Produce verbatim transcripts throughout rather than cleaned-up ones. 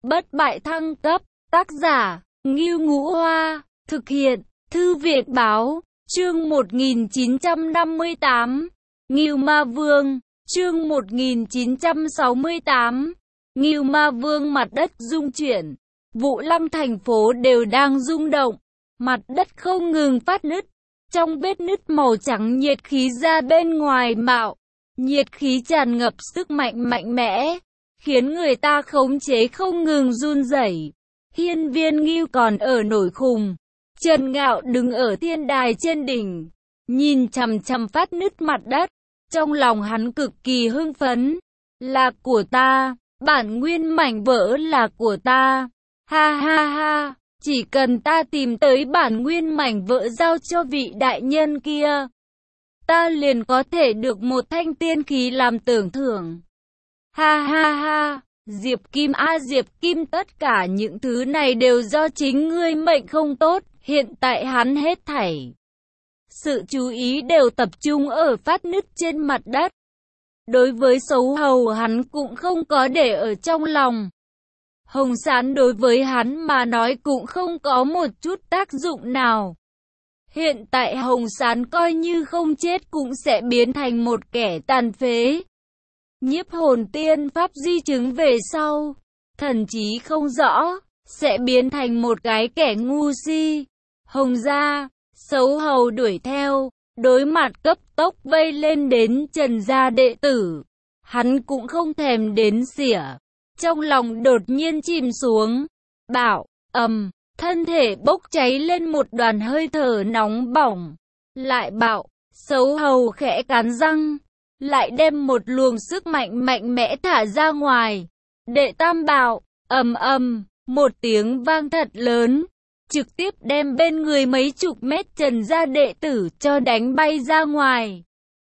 bất bại thăng cấp, tác giả, Ngưu Ngũ Hoa, thực hiện, Thư viện Báo, chương một nghìn chín trăm năm mươi tám, Ngưu Ma Vương, chương một nghìn chín trăm sáu mươi tám, Ngưu Ma Vương. Mặt đất rung chuyển, Vũ Lăng thành phố đều đang rung động, mặt đất không ngừng phát nứt, trong vết nứt màu trắng nhiệt khí ra bên ngoài mạo, nhiệt khí tràn ngập sức mạnh mạnh mẽ, khiến người ta khống chế không ngừng run rẩy. Hiên Viên Ngưu còn ở nổi khùng, Trần Ngạo đứng ở thiên đài trên đỉnh, nhìn chằm chằm phát nứt mặt đất, trong lòng hắn cực kỳ hưng phấn. Là của ta, bản nguyên mảnh vỡ là của ta, ha ha ha, chỉ cần ta tìm tới bản nguyên mảnh vỡ giao cho vị đại nhân kia, ta liền có thể được một thanh tiên khí làm tưởng thưởng. Ha ha ha, Diệp Kim a Diệp Kim, tất cả những thứ này đều do chính ngươi mệnh không tốt, hiện tại hắn hết thảy sự chú ý đều tập trung ở phát nứt trên mặt đất. Đối với Sấu Hầu hắn cũng không có để ở trong lòng. Hồng Sán đối với hắn mà nói cũng không có một chút tác dụng nào. Hiện tại Hồng Sán coi như không chết cũng sẽ biến thành một kẻ tàn phế. Nhiếp hồn tiên pháp di chứng về sau, thần trí không rõ, sẽ biến thành một cái kẻ ngu si. Hồng gia, Sấu Hầu đuổi theo, đối mặt cấp tốc vây lên đến Trần gia đệ tử. Hắn cũng không thèm đến xỉa, trong lòng đột nhiên chìm xuống, bảo, ầm, thân thể bốc cháy lên một đoàn hơi thở nóng bỏng. Lại bảo, Sấu Hầu khẽ cắn răng, lại đem một luồng sức mạnh mạnh mẽ thả ra ngoài. Đệ tam bảo, ầm ầm, một tiếng vang thật lớn, trực tiếp đem bên người mấy chục mét Trần gia đệ tử cho đánh bay ra ngoài.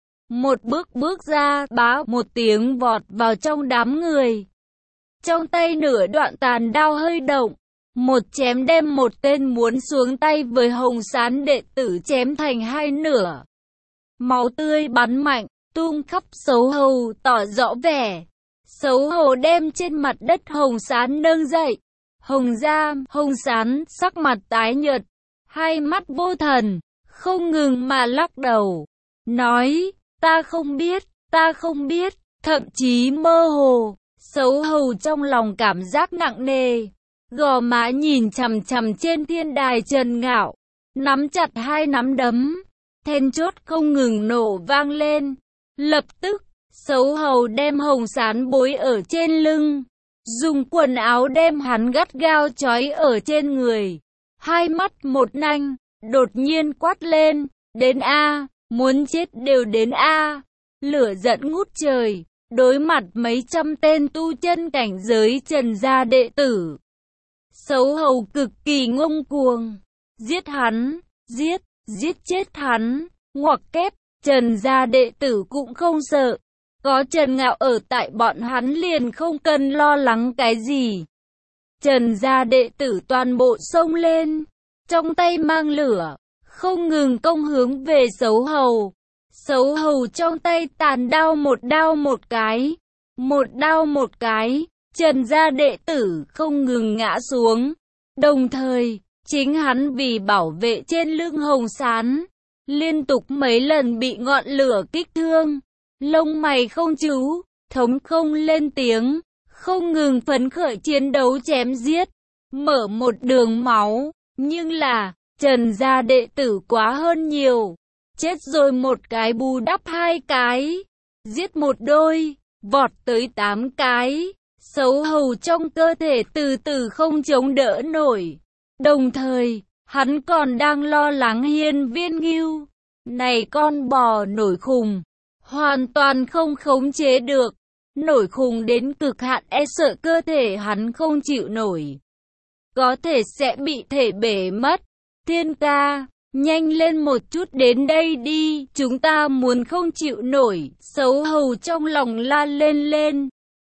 Một bước bước ra, bá một tiếng vọt vào trong đám người. Trong tay nửa đoạn tàn đao hơi động, một chém đem một tên muốn xuống tay với Hồng Sán đệ tử chém thành hai nửa. Máu tươi bắn mạnh, tung khắp. Sấu Hầu tỏ rõ vẻ. Sấu Hầu đem trên mặt đất Hồng Sán nâng dậy. Hồng gia, Hồng Sán sắc mặt tái nhợt, hai mắt vô thần, không ngừng mà lắc đầu, nói, ta không biết, ta không biết, thậm chí mơ hồ. Sấu Hầu trong lòng cảm giác nặng nề, gò má nhìn chằm chằm trên thiên đài Trần Ngạo, nắm chặt hai nắm đấm, then chốt không ngừng nổ vang lên. Lập tức, Sấu Hầu đem Hồng Sán bối ở trên lưng, dùng quần áo đem hắn gắt gao trói ở trên người. Hai mắt một nanh, đột nhiên quát lên, đến A, muốn chết đều đến A. Lửa giận ngút trời, đối mặt mấy trăm tên tu chân cảnh giới Trần gia đệ tử. Sấu Hầu cực kỳ ngông cuồng, giết hắn, giết, giết chết hắn, ngoặc kép, Trần gia đệ tử cũng không sợ. Có Trần Ngạo ở tại bọn hắn liền không cần lo lắng cái gì. Trần gia đệ tử toàn bộ xông lên, trong tay mang lửa, không ngừng công hướng về Sấu Hầu. Sấu Hầu trong tay tàn đao một đao một cái, một đao một cái, Trần gia đệ tử không ngừng ngã xuống. Đồng thời, chính hắn vì bảo vệ trên lưng Hồng Sán, liên tục mấy lần bị ngọn lửa kích thương. Lông mày không chú, thống không lên tiếng, không ngừng phấn khởi chiến đấu chém giết, mở một đường máu. Nhưng là, Trần gia đệ tử quá hơn nhiều, chết rồi một cái bù đắp hai cái, giết một đôi, vọt tới tám cái. Sấu Hầu trong cơ thể từ từ không chống đỡ nổi. Đồng thời, hắn còn đang lo lắng Hiên Viên Ngưu, này con bò nổi khùng, hoàn toàn không khống chế được, nổi khùng đến cực hạn, e sợ cơ thể hắn không chịu nổi, có thể sẽ bị thể bể mất. Thiên ca, nhanh lên một chút đến đây đi, chúng ta muốn không chịu nổi. Sấu Hầu trong lòng la lên lên.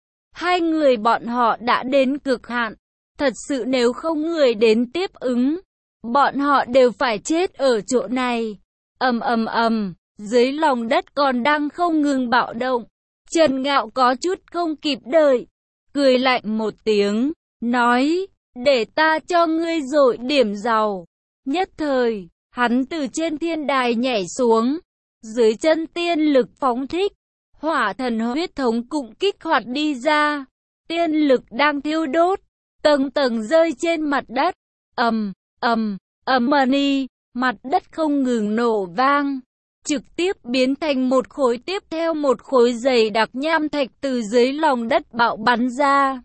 Hai người bọn họ đã đến cực hạn, thật sự nếu không người đến tiếp ứng, bọn họ đều phải chết ở chỗ này. Ầm ầm ầm, dưới lòng đất còn đang không ngừng bạo động. Trần Ngạo có chút không kịp đợi, cười lạnh một tiếng, nói, để ta cho ngươi dội điểm dầu. Nhất thời, hắn từ trên thiên đài nhảy xuống, dưới chân tiên lực phóng thích, hỏa thần huyết thống cũng kích hoạt đi ra, tiên lực đang thiêu đốt, tầng tầng rơi trên mặt đất, ầm, ầm, ầm ầm, mặt đất không ngừng nổ vang, trực tiếp biến thành một khối tiếp theo một khối dày đặc nham thạch từ dưới lòng đất bạo bắn ra.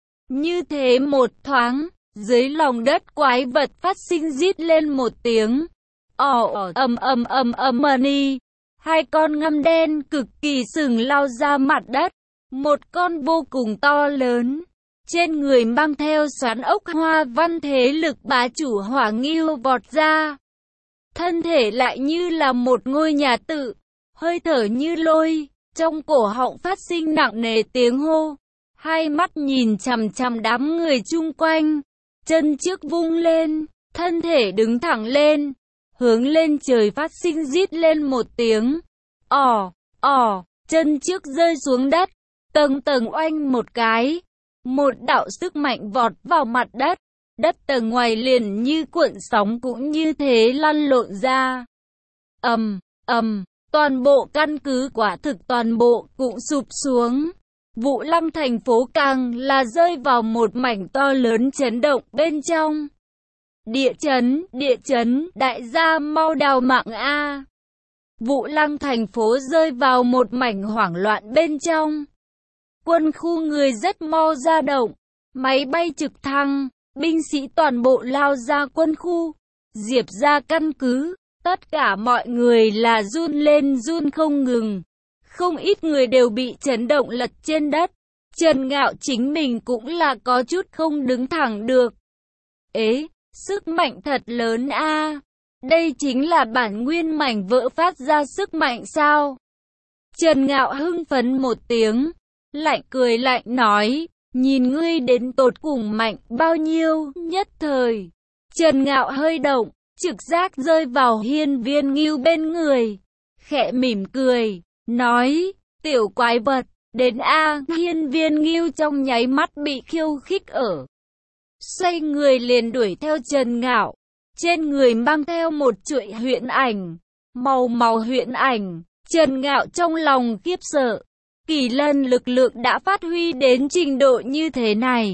Như thế một thoáng, dưới lòng đất quái vật phát sinh rít lên một tiếng. Ồ, ầm ầm ầm ầm ầm, hai con ngăm đen cực kỳ sừng lao ra mặt đất. Một con vô cùng to lớn, trên người mang theo xoắn ốc hoa văn thế lực bá chủ Hỏa Ngưu vọt ra. Thân thể lại như là một ngôi nhà tự, hơi thở như lôi, trong cổ họng phát sinh nặng nề tiếng hô. Hai mắt nhìn chằm chằm đám người chung quanh, chân trước vung lên, thân thể đứng thẳng lên, hướng lên trời phát sinh rít lên một tiếng. Ỏ, ỏ, chân trước rơi xuống đất, tầng tầng oanh một cái, một đạo sức mạnh vọt vào mặt đất, đất tầng ngoài liền như cuộn sóng cũng như thế lăn lộn ra. Ầm, ầm, toàn bộ căn cứ quả thực toàn bộ cũng sụp xuống. Vũ Lăng thành phố càng là rơi vào một mảnh to lớn chấn động bên trong. Địa chấn, địa chấn, đại gia mau đào mạng a. Vũ Lăng thành phố rơi vào một mảnh hoảng loạn bên trong. Quân khu người rất mau ra động, máy bay trực thăng, binh sĩ toàn bộ lao ra quân khu, diệp ra căn cứ, tất cả mọi người là run lên run không ngừng. Không ít người đều bị chấn động lật trên đất. Trần Ngạo chính mình cũng là có chút không đứng thẳng được. Ế, sức mạnh thật lớn a. Đây chính là bản nguyên mảnh vỡ phát ra sức mạnh sao? Trần Ngạo hưng phấn một tiếng, lạnh cười lạnh nói, nhìn ngươi đến tột cùng mạnh bao nhiêu. Nhất thời, Trần Ngạo hơi động, trực giác rơi vào Hiên Viên Ngưu bên người, khẽ mỉm cười, nói, tiểu quái vật, đến a. Hiên Viên Ngưu trong nháy mắt bị khiêu khích ở. Xoay người liền đuổi theo Trần Ngạo, trên người mang theo một chuỗi huyễn ảnh, màu màu huyễn ảnh. Trần Ngạo trong lòng khiếp sợ, Kỳ Lân lực lượng đã phát huy đến trình độ như thế này.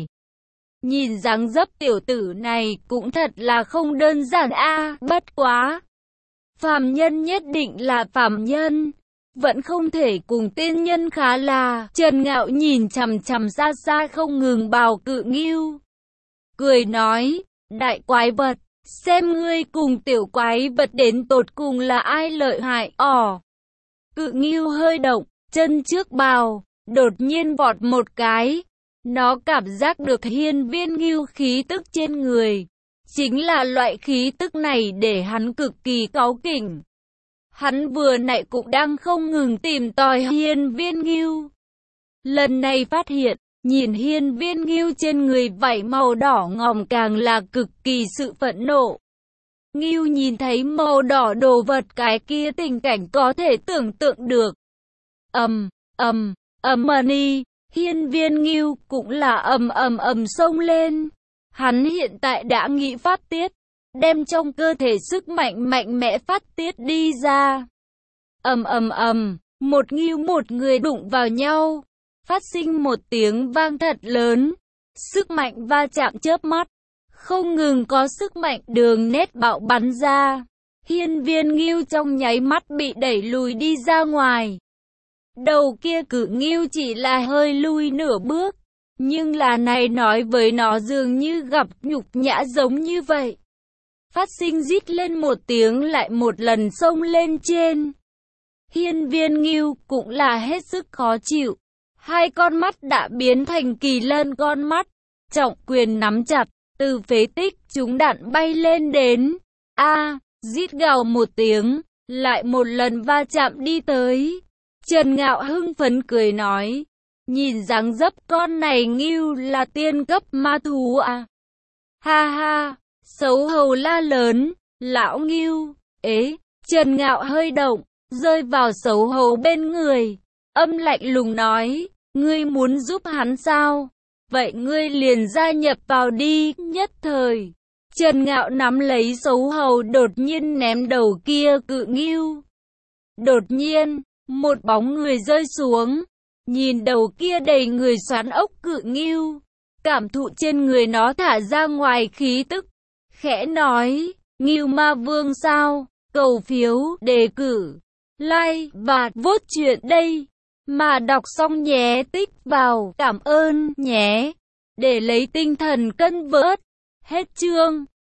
Nhìn dáng dấp tiểu tử này cũng thật là không đơn giản a. Bất quá, phàm nhân nhất định là phàm nhân, vẫn không thể cùng tiên nhân khá là. Trần Ngạo nhìn chằm chằm xa xa không ngừng bào Cự Ngưu, cười nói, đại quái vật, xem ngươi cùng tiểu quái vật đến tột cùng là ai lợi hại. Ỏ, Cự Ngưu hơi động, chân trước bào, đột nhiên vọt một cái. Nó cảm giác được Hiên Viên Ngưu khí tức trên người. Chính là loại khí tức này để hắn cực kỳ cáu kỉnh. Hắn vừa nãy cũng đang không ngừng tìm tòi Hiên Viên Ngưu. Lần này phát hiện, nhìn Hiên Viên Ngưu trên người vảy màu đỏ ngòm càng là cực kỳ sự phẫn nộ. Ngưu nhìn thấy màu đỏ đồ vật cái kia tình cảnh có thể tưởng tượng được. Ầm, ầm, ầm ầm, Hiên Viên Ngưu cũng là ầm ầm ầm xông lên. Hắn hiện tại đã nghĩ phát tiết, đem trong cơ thể sức mạnh mạnh mẽ phát tiết đi ra. Ầm ầm ầm, một ngưu một người đụng vào nhau, phát sinh một tiếng vang thật lớn. Sức mạnh va chạm chớp mắt, không ngừng có sức mạnh đường nét bạo bắn ra. Hiên Viên Ngưu trong nháy mắt bị đẩy lùi đi ra ngoài. Đầu kia Cự Ngưu chỉ là hơi lui nửa bước, nhưng là này nói với nó dường như gặp nhục nhã giống như vậy. Phát sinh rít lên một tiếng lại một lần xông lên trên. Hiên Viên Ngưu cũng là hết sức khó chịu. Hai con mắt đã biến thành Kỳ Lân con mắt, trọng quyền nắm chặt, từ phế tích chúng đạn bay lên đến. A, rít gào một tiếng, lại một lần va chạm đi tới. Trần Ngạo hưng phấn cười nói, nhìn dáng dấp con này Ngưu là tiên cấp ma thú à. Ha ha, xấu hầu la lớn, lão Ngưu, ế, Trần Ngạo hơi động, rơi vào xấu hầu bên người, âm lạnh lùng nói, ngươi muốn giúp hắn sao? vậy ngươi liền gia nhập vào đi. Nhất thời, Trần Ngạo nắm lấy Sấu Hầu đột nhiên ném đầu kia cự ngưu. Đột nhiên, một bóng người rơi xuống, nhìn đầu kia đầy người xoắn ốc cự ngưu, cảm thụ trên người nó thả ra ngoài khí tức, khẽ nói, Ngưu Ma Vương sao? Cầu phiếu, đề cử, like và vote chuyện đây, mà đọc xong nhé, tích vào, cảm ơn nhé, để lấy tinh thần cân vớt. Hết chương.